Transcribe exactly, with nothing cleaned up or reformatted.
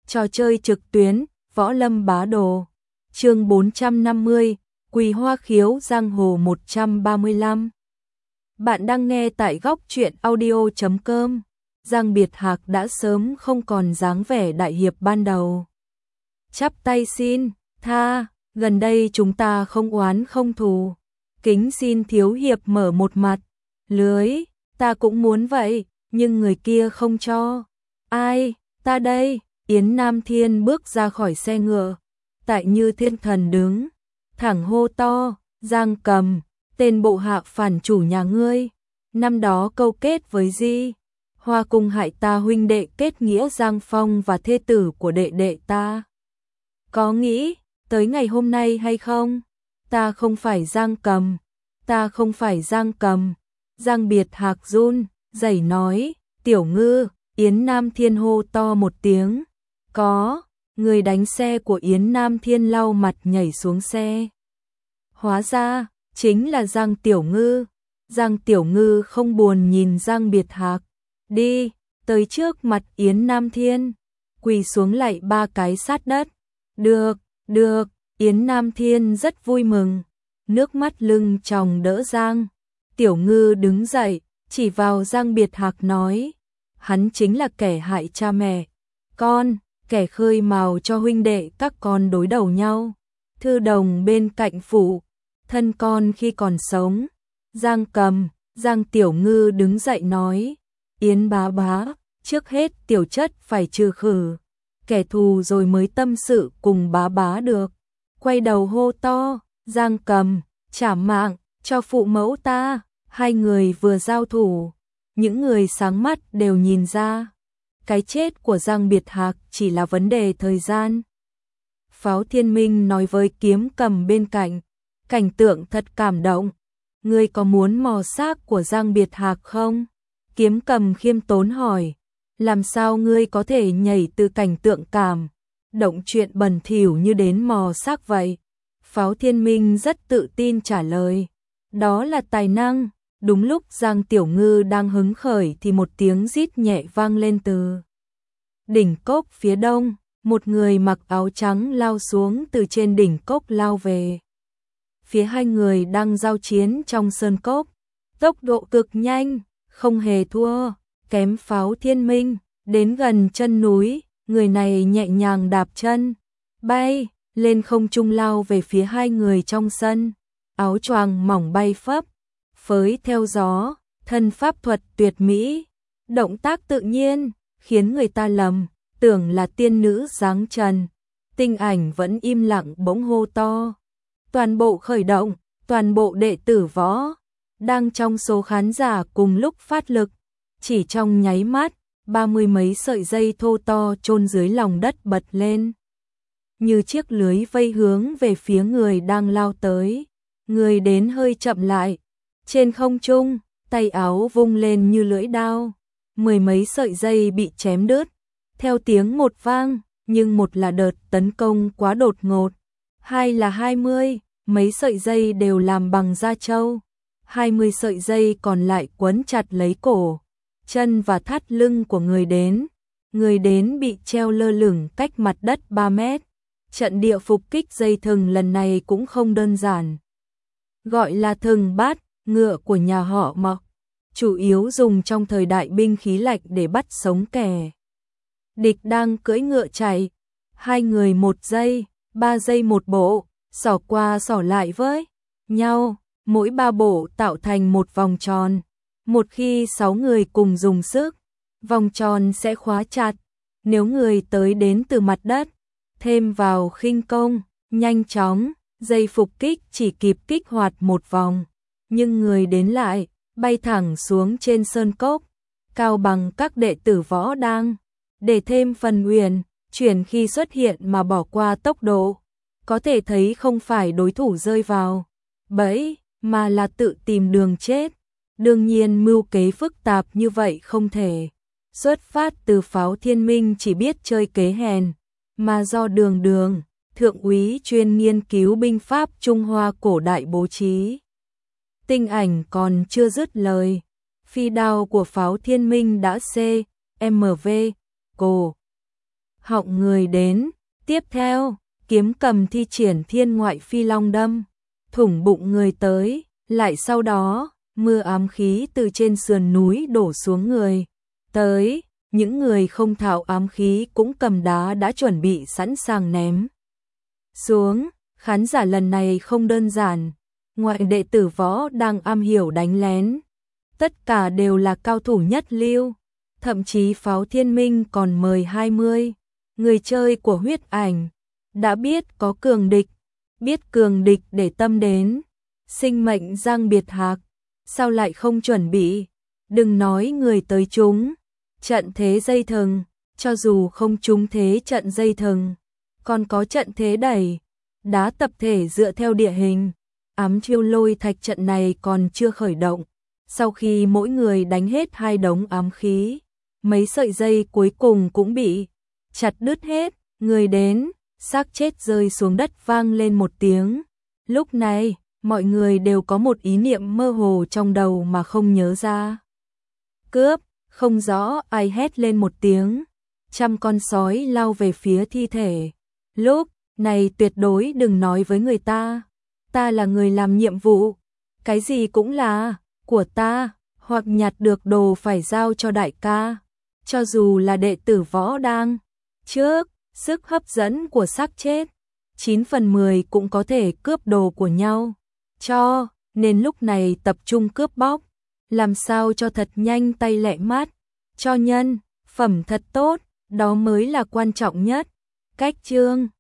Trò chơi trực tuyến, Võ Lâm Bá Đồ. Chương bốn trăm năm mươi, Quỳ Hoa Khiếu Giang Hồ một trăm ba mươi lăm. Bạn đang nghe tại góc truyện audio chấm com. Giang Biệt Hạc đã sớm không còn dáng vẻ đại hiệp ban đầu. Chắp tay xin, tha, gần đây chúng ta không oán không thù. Kính xin thiếu hiệp mở một mặt. Lưới, ta cũng muốn vậy, nhưng người kia không cho. Ai, ta đây. Yến Nam Thiên bước ra khỏi xe ngựa, tại Như Thiên Thần đứng, thẳng hô to, Giang Cầm, tên bộ hạ phản chủ nhà ngươi, năm đó câu kết với Di Hoa cùng hại ta huynh đệ kết nghĩa Giang Phong và thê tử của đệ đệ ta. Có nghĩ tới ngày hôm nay hay không? Ta không phải Giang Cầm, ta không phải Giang Cầm. Giang Biệt Hạc run rẩy nói, Tiểu Ngư. Yến Nam Thiên hô to một tiếng. Có, người đánh xe của Yến Nam Thiên lau mặt nhảy xuống xe. Hóa ra, chính là Giang Tiểu Ngư. Giang Tiểu Ngư không buồn nhìn Giang Biệt Hạc. Đi, tới trước mặt Yến Nam Thiên. Quỳ xuống lạy ba cái sát đất. Được, được, Yến Nam Thiên rất vui mừng. Nước mắt lưng tròng đỡ Giang. Tiểu Ngư đứng dậy, chỉ vào Giang Biệt Hạc nói. Hắn chính là kẻ hại cha mẹ, con, kẻ khơi mào cho huynh đệ các con đối đầu nhau. Thư đồng bên cạnh phủ, thân con khi còn sống. Giang Cầm, Giang Tiểu Ngư đứng dậy nói, Yến bá bá, trước hết tiểu chất phải trừ khử kẻ thù rồi mới tâm sự cùng bá bá được. Quay đầu hô to, Giang Cầm, trả mạng cho phụ mẫu ta. Hai người vừa giao thủ, những người sáng mắt đều nhìn ra, cái chết của Giang Biệt Hạc chỉ là vấn đề thời gian. Pháo Thiên Minh nói với Kiếm Cầm bên cạnh, cảnh tượng thật cảm động. Ngươi có muốn mò xác của Giang Biệt Hạc không? Kiếm Cầm khiêm tốn hỏi, làm sao ngươi có thể nhảy từ cảnh tượng cảm động chuyện bẩn thỉu như đến mò xác vậy? Pháo Thiên Minh rất tự tin trả lời, đó là tài năng. Đúng lúc Giang Tiểu Ngư đang hứng khởi thì một tiếng rít nhẹ vang lên từ đỉnh cốc phía đông, một người mặc áo trắng lao xuống từ trên đỉnh cốc lao về. Phía hai người đang giao chiến trong sơn cốc, tốc độ cực nhanh, không hề thua kém Pháo Thiên Minh. Đến gần chân núi, người này nhẹ nhàng đạp chân, bay lên không trung lao về phía hai người trong sân, áo choàng mỏng bay phấp phới theo gió, thân pháp thuật tuyệt mỹ, động tác tự nhiên, khiến người ta lầm tưởng là tiên nữ dáng trần. Tinh Ảnh vẫn im lặng bỗng hô to, toàn bộ khởi động, toàn bộ đệ tử võ đang trong số khán giả cùng lúc phát lực. Chỉ trong nháy mắt, ba mươi mấy sợi dây thô to chôn dưới lòng đất bật lên, như chiếc lưới vây hướng về phía người đang lao tới. Người đến hơi chậm lại, trên không trung, tay áo vung lên như lưỡi đao, mười mấy sợi dây bị chém đứt, theo tiếng một vang, nhưng một là đợt tấn công quá đột ngột, hai là hai mươi, mấy sợi dây đều làm bằng da trâu, hai mươi sợi dây còn lại quấn chặt lấy cổ, chân và thắt lưng của người đến. Người đến bị treo lơ lửng cách mặt đất ba mét. Trận địa phục kích dây thừng lần này cũng không đơn giản. Gọi là thừng bát, ngựa của nhà họ Mộc, chủ yếu dùng trong thời đại binh khí lạnh để bắt sống kẻ địch đang cưỡi ngựa chạy. Hai người một giây, ba giây một bộ, xỏ qua xỏ lại với nhau, mỗi ba bộ tạo thành một vòng tròn. Một khi sáu người cùng dùng sức, vòng tròn sẽ khóa chặt. Nếu người tới đến từ mặt đất, thêm vào khinh công, nhanh chóng, dây phục kích chỉ kịp kích hoạt một vòng. Nhưng người đến lại, bay thẳng xuống trên sơn cốc, cao bằng các đệ tử võ đang, để thêm phần uyển chuyển khi xuất hiện mà bỏ qua tốc độ. Có thể thấy không phải đối thủ rơi vào bẫy, mà là tự tìm đường chết. Đương nhiên mưu kế phức tạp như vậy không thể xuất phát từ Pháo Thiên Minh chỉ biết chơi kế hèn, mà do đường đường, thượng úy chuyên nghiên cứu binh pháp Trung Hoa cổ đại bố trí. Tinh Ảnh còn chưa dứt lời, phi đao của Pháo Thiên Minh đã C, M V, cổ họng người đến. Tiếp theo, kiếm cầm thi triển thiên ngoại phi long đâm, thủng bụng người tới, lại sau đó, mưa ám khí từ trên sườn núi đổ xuống người tới, những người không thạo ám khí cũng cầm đá đã chuẩn bị sẵn sàng ném xuống. Khán giả lần này không đơn giản, ngoại đệ tử võ đang am hiểu đánh lén, tất cả đều là cao thủ nhất lưu, thậm chí Pháo Thiên Minh còn mời hai mươi người chơi của huyết ảnh, đã biết có cường địch, biết cường địch để tâm đến, sinh mệnh giang biệt hạc, sao lại không chuẩn bị, đừng nói người tới chúng, trận thế dây thừng, cho dù không trúng thế trận dây thừng, còn có trận thế đẩy, đá tập thể dựa theo địa hình, ám chiêu lôi thạch trận này còn chưa khởi động, sau khi mỗi người đánh hết hai đống ám khí, mấy sợi dây cuối cùng cũng bị chặt đứt hết, người đến, xác chết rơi xuống đất vang lên một tiếng. Lúc này, mọi người đều có một ý niệm mơ hồ trong đầu mà không nhớ ra. Cướp, không rõ ai hét lên một tiếng, trăm con sói lao về phía thi thể. Lúc này tuyệt đối đừng nói với người ta, ta là người làm nhiệm vụ, cái gì cũng là của ta, hoặc nhặt được đồ phải giao cho đại ca, cho dù là đệ tử võ đang trước, sức hấp dẫn của xác chết, chín phần mười cũng có thể cướp đồ của nhau, cho nên lúc này tập trung cướp bóc, làm sao cho thật nhanh tay lẹ mát, cho nhân phẩm thật tốt, đó mới là quan trọng nhất. Cách chương